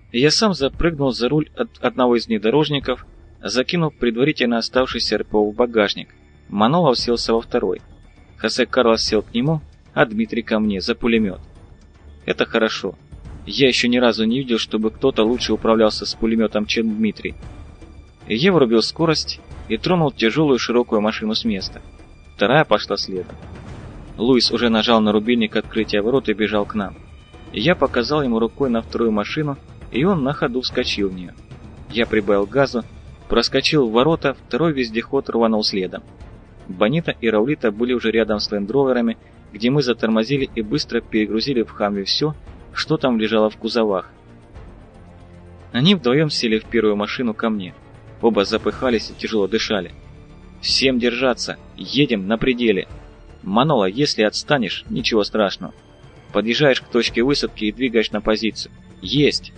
Я сам запрыгнул за руль от одного из внедорожников, закинув предварительно оставшийся РПО в багажник. Манолов селся во второй. Хосе Карлос сел к нему, а Дмитрий ко мне за пулемет. Это хорошо. Я еще ни разу не видел, чтобы кто-то лучше управлялся с пулеметом, чем Дмитрий. Я врубил скорость и тронул тяжелую широкую машину с места. Вторая пошла следом. Луис уже нажал на рубильник открытия ворот и бежал к нам. Я показал ему рукой на вторую машину, и он на ходу вскочил в нее. Я прибавил газу, проскочил в ворота, второй вездеход рванул следом. Бонита и Раулита были уже рядом с лендроверами, где мы затормозили и быстро перегрузили в Хамве все, что там лежало в кузовах. Они вдвоем сели в первую машину ко мне. Оба запыхались и тяжело дышали. «Всем держаться! Едем на пределе! Манола, если отстанешь, ничего страшного. Подъезжаешь к точке высадки и двигаешь на позицию. Есть!»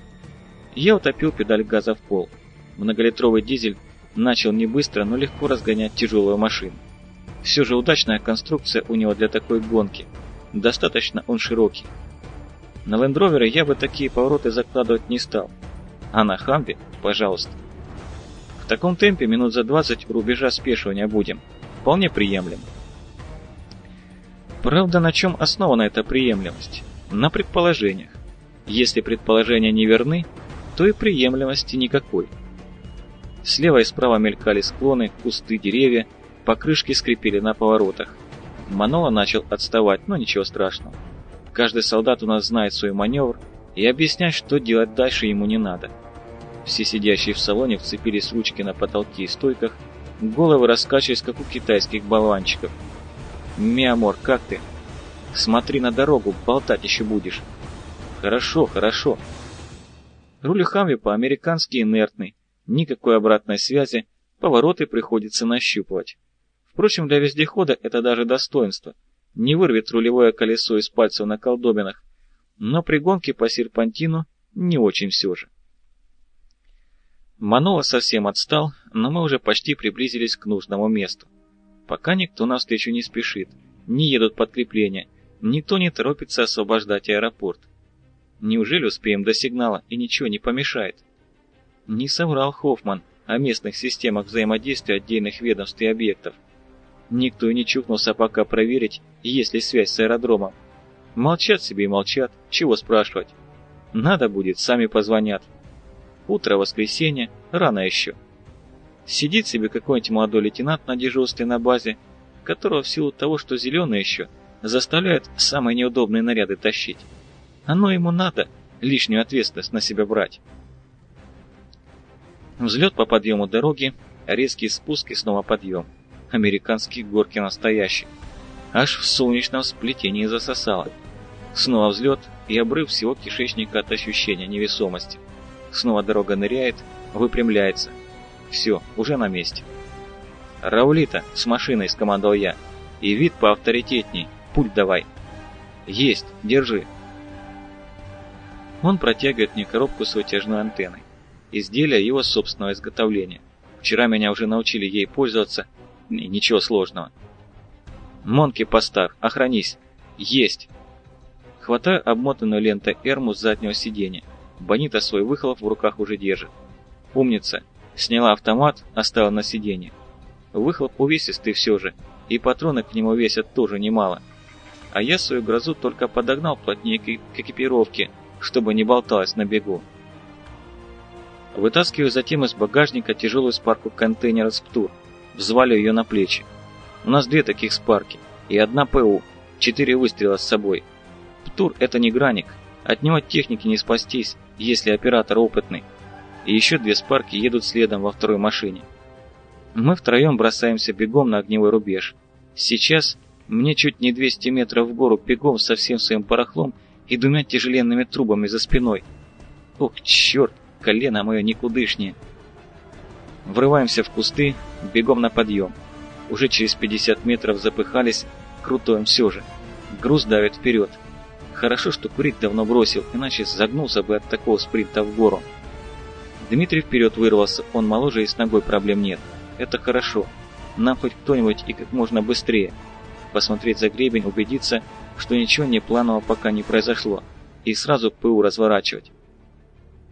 Я утопил педаль газа в пол. Многолитровый дизель начал не быстро, но легко разгонять тяжелую машину. Все же удачная конструкция у него для такой гонки. Достаточно он широкий. На лендровере я бы такие повороты закладывать не стал. А на Хамве, пожалуйста. В таком темпе минут за 20 у рубежа спешивания будем. Вполне приемлемо. Правда, на чем основана эта приемлемость? На предположениях. Если предположения не верны, то и приемлемости никакой. Слева и справа мелькали склоны, кусты, деревья, покрышки скрипели на поворотах. Манола начал отставать, но ничего страшного. Каждый солдат у нас знает свой маневр, и объяснять, что делать дальше, ему не надо. Все сидящие в салоне вцепились в ручки на потолке и стойках, головы раскачивались, как у китайских болванчиков. «Миамор, как ты? Смотри на дорогу, болтать еще будешь». «Хорошо, хорошо». Руль Хамви по-американски инертный, никакой обратной связи, повороты приходится нащупывать. Впрочем, для вездехода это даже достоинство. Не вырвет рулевое колесо из пальцев на колдобинах, но при гонке по серпантину не очень все же. Манола совсем отстал, но мы уже почти приблизились к нужному месту. Пока никто навстречу не спешит, не едут подкрепления, никто не торопится освобождать аэропорт. Неужели успеем до сигнала и ничего не помешает? Не соврал Хоффман о местных системах взаимодействия отдельных ведомств и объектов. Никто и не чухнулся пока проверить, есть ли связь с аэродромом. Молчат себе и молчат, чего спрашивать. Надо будет, сами позвонят. Утро воскресенья, рано еще. Сидит себе какой-нибудь молодой лейтенант на дежурстве на базе, которого в силу того, что зеленый еще, заставляют самые неудобные наряды тащить. Оно ему надо, лишнюю ответственность на себя брать. Взлет по подъему дороги, резкий спуск и снова подъем. Американские горки настоящие. Аж в солнечном сплетении засосало. Снова взлет и обрыв всего кишечника от ощущения невесомости. Снова дорога ныряет, выпрямляется. Все, уже на месте. «Раулита, с машиной!» — скомандовал я. «И вид поавторитетней, пульт давай!» «Есть, держи!» Он протягивает мне коробку с вытяжной антенной. Изделие его собственного изготовления. Вчера меня уже научили ей пользоваться. Ничего сложного. «Монки, постав, охранись!» «Есть!» Хватаю обмотанную лентой эрму с заднего сиденья. Бонита свой выхлоп в руках уже держит. Умница. Сняла автомат, оставила на сиденье. Выхлоп увесистый все же, и патроны к нему весят тоже немало. А я свою грозу только подогнал плотнее к экипировке, чтобы не болталась на бегу. Вытаскиваю затем из багажника тяжелую спарку контейнера с ПТУР, взвалю ее на плечи. У нас 2 таких спарки и 1 ПУ, 4 выстрела с собой. ПТУР — это не граник, от него техники не спастись, если оператор опытный. И еще 2 спарки едут следом во второй машине. Мы втроем бросаемся бегом на огневой рубеж. Сейчас мне чуть не 200 метров в гору бегом со всем своим барахлом и 2 тяжеленными трубами за спиной. Ох, черт, колено мое никудышнее. Врываемся в кусты, бегом на подъем. Уже через 50 метров запыхались, крутоем все же. Груз давит вперед. Хорошо, что курить давно бросил, иначе загнулся бы от такого спринта в гору. Дмитрий вперед вырвался, он моложе и с ногой проблем нет. Это хорошо. Нам хоть кто-нибудь и как можно быстрее. Посмотреть за гребень, убедиться, что ничего непланового пока не произошло, и сразу ПУ разворачивать.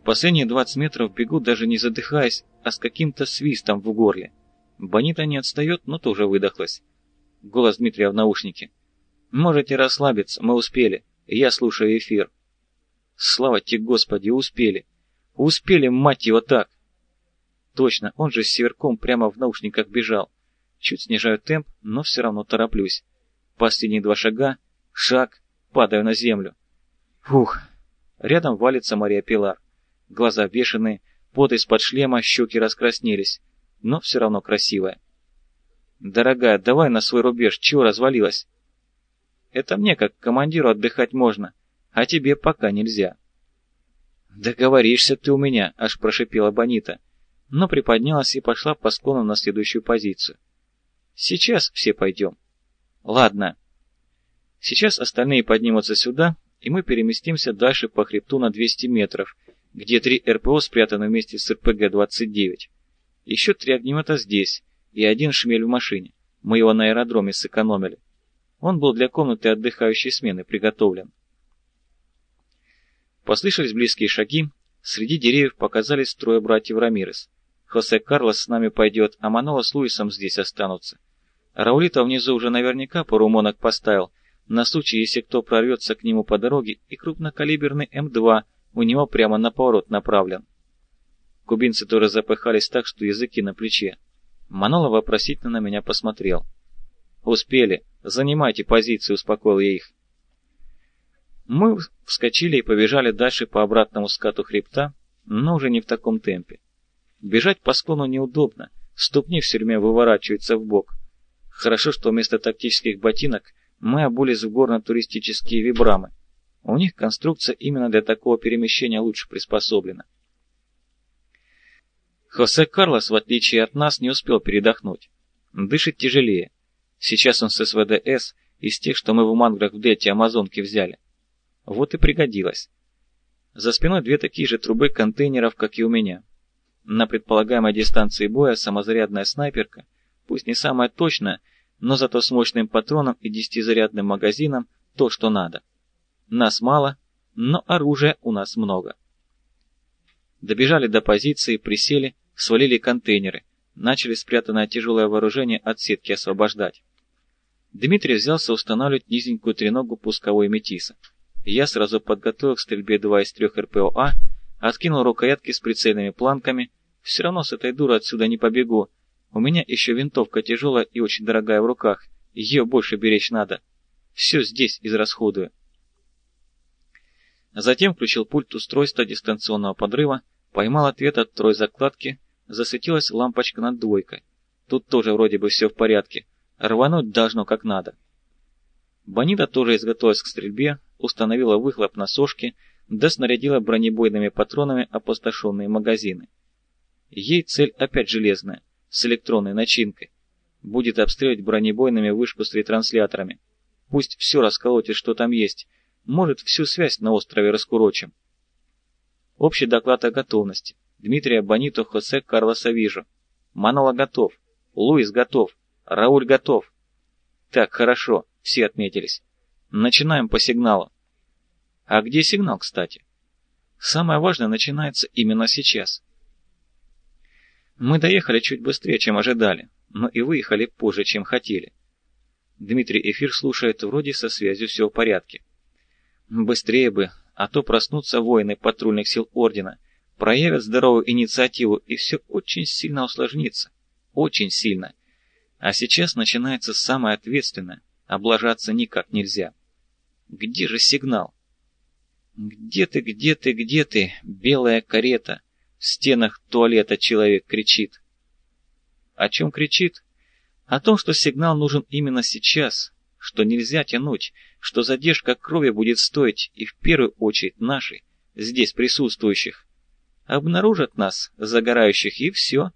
Последние 20 метров бегу, даже не задыхаясь, а с каким-то свистом в горле. Бонита не отстает, но тоже выдохлась. Голос Дмитрия в наушнике. «Можете расслабиться, мы успели. Я слушаю эфир». Слава тебе, Господи, успели. Успели, мать его, так. Точно, он же с Северком прямо в наушниках бежал. Чуть снижаю темп, но все равно тороплюсь. Последние 2 шага, шаг, падаю на землю. Фух. Рядом валится Мария Пилар. Глаза бешеные, пот из-под шлема, щеки раскраснелись. Но все равно красивая. «Дорогая, давай на свой рубеж, чего развалилась?» «Это мне, как командиру, отдыхать можно, а тебе пока нельзя». «Договоришься ты у меня», — аж прошипела Бонита, но приподнялась и пошла по склону на следующую позицию. «Сейчас все пойдем». «Ладно». Сейчас остальные поднимутся сюда, и мы переместимся дальше по хребту на 200 метров, где 3 РПО спрятаны вместе с РПГ-29. Еще 3 огнемета здесь, и 1 шмель в машине. Мы его на аэродроме сэкономили. Он был для комнаты отдыхающей смены приготовлен. Послышались близкие шаги. Среди деревьев показались 3 братьев Рамирес. Хосе Карлос с нами пойдет, а Манола с Луисом здесь останутся. Раулита внизу уже наверняка пару монок поставил, на случай, если кто прорвется к нему по дороге, и крупнокалиберный М2 у него прямо на поворот направлен. Кубинцы тоже запыхались так, что языки на плече. Манола вопросительно на меня посмотрел. «Успели. Занимайте позиции», — успокоил я их. Мы вскочили и побежали дальше по обратному скату хребта, но уже не в таком темпе. Бежать по склону неудобно, ступни все время выворачиваются в бок. Хорошо, что вместо тактических ботинок мы обулись в горно-туристические вибрамы. У них конструкция именно для такого перемещения лучше приспособлена. Хосе Карлос, в отличие от нас, не успел передохнуть. Дышит тяжелее. Сейчас он с СВД-С из тех, что мы в Манграх в дельте Амазонки взяли. Вот и пригодилось. За спиной 2 такие же трубы контейнеров, как и у меня. На предполагаемой дистанции боя самозарядная снайперка, пусть не самая точная, но зато с мощным патроном и 10-зарядным магазином, то, что надо. Нас мало, но оружия у нас много. Добежали до позиции, присели, свалили контейнеры, начали спрятанное тяжелое вооружение от сетки освобождать. Дмитрий взялся устанавливать низенькую треногу пусковой метиса. Я сразу подготовил к стрельбе 2 из 3 РПОА, откинул рукоятки с прицельными планками. Все равно с этой дурой отсюда не побегу. У меня еще винтовка тяжелая и очень дорогая в руках. Ее больше беречь надо. Все здесь израсходую. Затем включил пульт устройства дистанционного подрыва, поймал ответ от 3 закладки, засветилась лампочка над 2. Тут тоже вроде бы все в порядке. Рвануть должно как надо. Бонита тоже изготовилась к стрельбе, установила выхлоп на сошки, да снарядила бронебойными патронами опустошенные магазины. Ей цель опять железная, с электронной начинкой. Будет обстреливать бронебойными вышку с ретрансляторами. Пусть все расколотит, что там есть. Может, всю связь на острове раскурочим. Общий доклад о готовности. Дмитрия, Бониту, Хосе, Карлоса вижу. Манола готов. Луис готов. Рауль готов. Так, хорошо, все отметились. Начинаем по сигналу. А где сигнал, кстати? Самое важное начинается именно сейчас. Мы доехали чуть быстрее, чем ожидали, но и выехали позже, чем хотели. Дмитрий эфир слушает, вроде со связью все в порядке. Быстрее бы, а то проснутся воины патрульных сил Ордена, проявят здоровую инициативу, и все очень сильно усложнится. Очень сильно. А сейчас начинается самое ответственное. Облажаться никак нельзя. Где же сигнал? Где ты, где ты, где ты, белая карета? В стенах туалета человек кричит. О чем кричит? О том, что сигнал нужен именно сейчас, что нельзя тянуть, что задержка крови будет стоить, и в первую очередь нашей, здесь присутствующих. Обнаружат нас, загорающих, и все.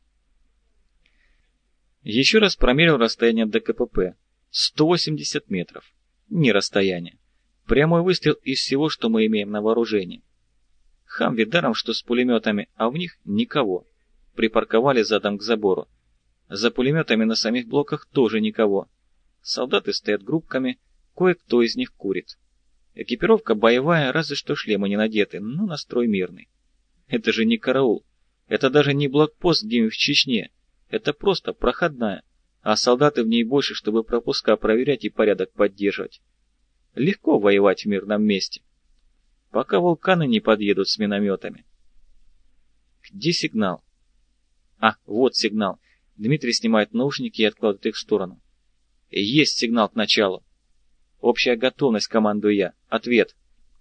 Еще раз промерил расстояние до КПП. 180 метров. Не расстояние. Прямой выстрел из всего, что мы имеем на вооружении. Хамви даром, что с пулеметами, а в них никого. Припарковали задом к забору. За пулеметами на самих блоках тоже никого. Солдаты стоят группками, кое-кто из них курит. Экипировка боевая, разве что шлемы не надеты, но настрой мирный. Это же не караул. Это даже не блокпост где-нибудь в Чечне. Это просто проходная. А солдаты в ней больше, чтобы пропуска проверять и порядок поддерживать. Легко воевать в мирном месте. Пока вулканы не подъедут с минометами. Где сигнал? А, вот сигнал. Дмитрий снимает наушники и откладывает их в сторону. Есть сигнал к началу. Общая готовность, командую я. Ответ.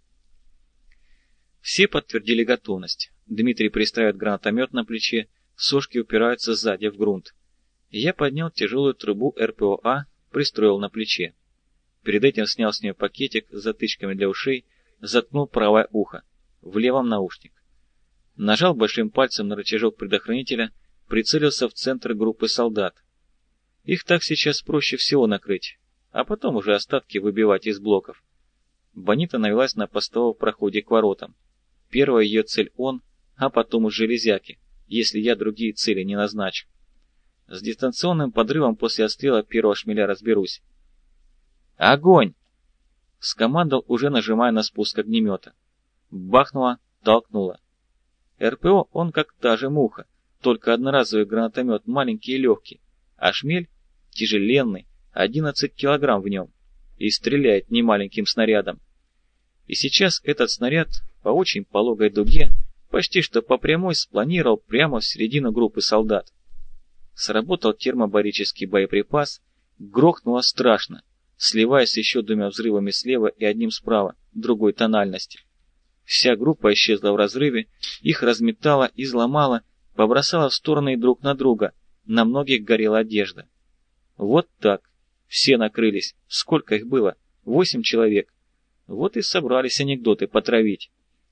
Все подтвердили готовность. Дмитрий пристраивает гранатомет на плече, сошки упираются сзади в грунт. Я поднял тяжелую трубу РПОА, пристроил на плече. Перед этим снял с нее пакетик с затычками для ушей, заткнул правое ухо, в левом наушник. Нажал большим пальцем на рычажок предохранителя, прицелился в центр группы солдат. Их так сейчас проще всего накрыть, а потом уже остатки выбивать из блоков. Бонита навелась на постовом проходе к воротам. Первая ее цель он, а потом уж железяки, если я другие цели не назначу. С дистанционным подрывом после отстрела первого шмеля разберусь. «Огонь!» Скомандовал, уже нажимая на спуск огнемета. Бахнуло, толкнуло. РПО он как та же муха, только одноразовый гранатомет маленький и легкий, а шмель тяжеленный, 11 килограмм в нем, и стреляет немаленьким снарядом. И сейчас этот снаряд по очень пологой дуге почти что по прямой спланировал прямо в середину группы солдат. Сработал термобарический боеприпас, грохнуло страшно, сливаясь еще двумя взрывами слева и одним справа, другой тональности. Вся группа исчезла в разрыве, их разметало, изломало, побросало в стороны друг на друга, на многих горела одежда. Вот так. Все накрылись. Сколько их было? 8 человек. Вот и собрались анекдоты потравить.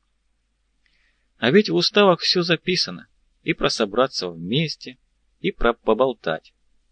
А ведь в уставах все записано. И про собраться вместе, и про поболтать.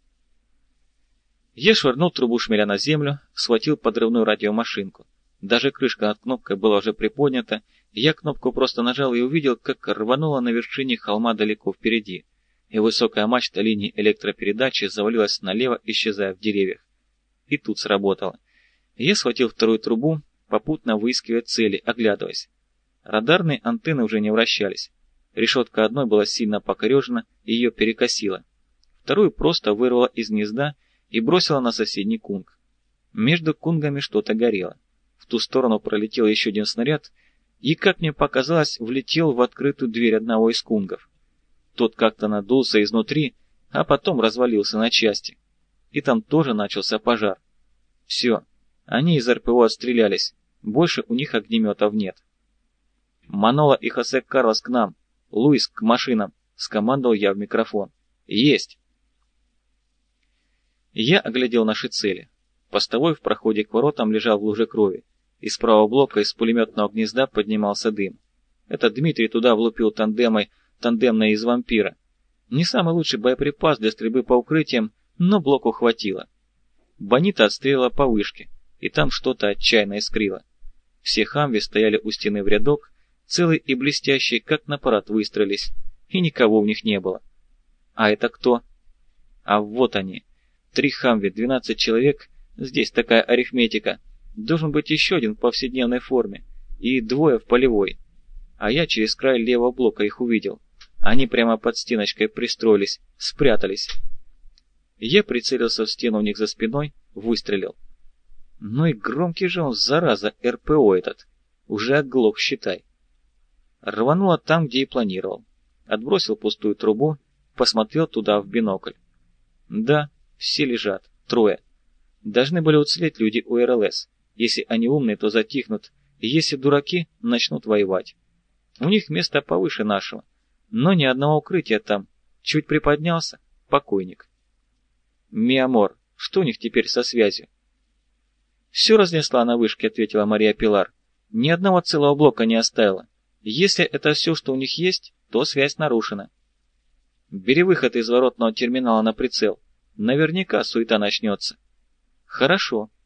Я швырнул трубу шмеля на землю, схватил подрывную радиомашинку. Даже крышка над кнопкой была уже приподнята, я кнопку просто нажал и увидел, как рвануло на вершине холма далеко впереди, и высокая мачта линии электропередачи завалилась налево, исчезая в деревьях. И тут сработало. Я схватил вторую трубу, попутно выискивая цели, оглядываясь. Радарные антенны уже не вращались. Решетка одной была сильно покорежена, и ее перекосило. Вторую просто вырвала из гнезда и бросила на соседний кунг. Между кунгами что-то горело. В ту сторону пролетел еще один снаряд и, как мне показалось, влетел в открытую дверь одного из кунгов. Тот как-то надулся изнутри, а потом развалился на части. И там тоже начался пожар. Все, они из РПО отстрелялись, больше у них огнеметов нет. «Манола и Хосе Карлос к нам! Луис, к машинам!» — скомандовал я в микрофон. «Есть!» Я оглядел наши цели. Постовой в проходе к воротам лежал в луже крови. Из правого блока из пулеметного гнезда поднимался дым. Это Дмитрий туда влупил тандемной из вампира. Не самый лучший боеприпас для стрельбы по укрытиям, но блоку хватило. Бонита отстрелила по вышке, и там что-то отчаянно искрило. Все хамви стояли у стены в рядок, целые и блестящие, как на парад выстроились, и никого в них не было. А это кто? А вот они. 3 хамви, 12 человек, здесь такая арифметика. Должен быть еще один в повседневной форме, и 2 в полевой. А я через край левого блока их увидел. Они прямо под стеночкой пристроились, спрятались. Я прицелился в стену у них за спиной, выстрелил. Ну и громкий же он, зараза, РПО этот. Уже оглох, считай. Рвануло там, где и планировал. Отбросил пустую трубу, посмотрел туда в бинокль. Да, все лежат, 3. Должны были уцелеть люди у РЛС. Если они умные, то затихнут, и если дураки, начнут воевать. У них место повыше нашего, но ни одного укрытия там. Чуть приподнялся — покойник. «Миамор, что у них теперь со связью?» «Все разнесла на вышке», — ответила Мария Пилар. «Ни одного целого блока не оставила. Если это все, что у них есть, то связь нарушена. Бери выход из воротного терминала на прицел. Наверняка суета начнется». «Хорошо»,